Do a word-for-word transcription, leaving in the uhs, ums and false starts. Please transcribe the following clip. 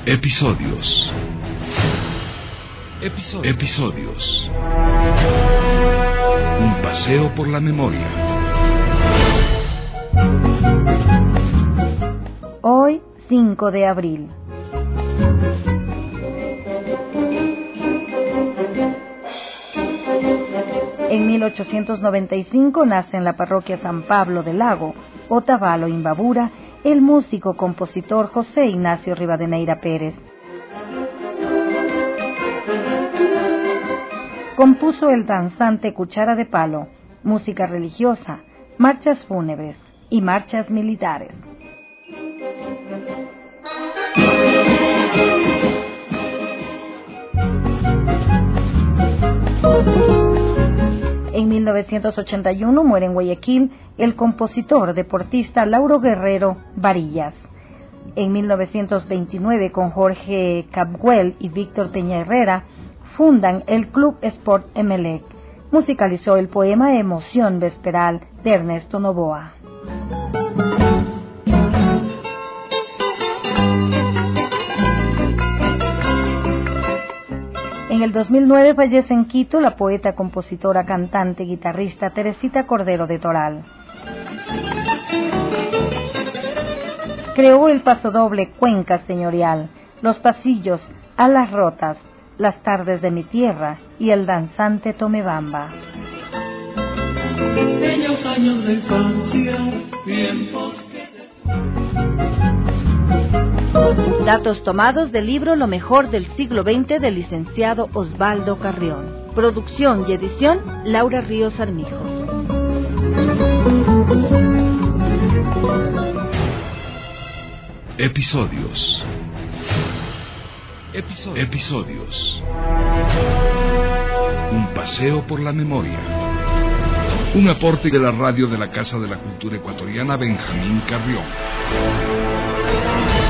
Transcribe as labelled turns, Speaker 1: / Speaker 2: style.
Speaker 1: Episodios. Episodios. Episodios. Un paseo por la memoria.
Speaker 2: Hoy, cinco de abril. En mil ochocientos noventa y cinco nace en la parroquia San Pablo del Lago, Otavalo, Imbabura, el músico-compositor José Ignacio Rivadeneira Pérez. Compuso el danzante Cuchara de Palo, música religiosa, marchas fúnebres y marchas militares. En mil novecientos ochenta y uno muere en Guayaquil el compositor deportista Lauro Guerrero Varillas. En mil novecientos veintinueve, con Jorge Capwell y Víctor Peña Herrera, fundan el Club Sport Emelec. Musicalizó el poema Emoción Vesperal de Ernesto Novoa. En el dos mil nueve fallece en Quito la poeta, compositora, cantante, guitarrista Teresita Cordero de Toral. Creó el pasodoble Cuenca Señorial, Los Pasillos, Alas Rotas, Las Tardes de mi Tierra y el danzante Tomebamba.
Speaker 3: Bellos años de infancia, tiempos que...
Speaker 2: Datos tomados del libro Lo mejor del siglo veinte del licenciado Osvaldo Carrión. Producción y edición Laura Ríos Armijo.
Speaker 1: Episodios. Episodios. Episodios. Un paseo por la memoria. Un aporte de la radio de la Casa de la Cultura Ecuatoriana Benjamín Carrión.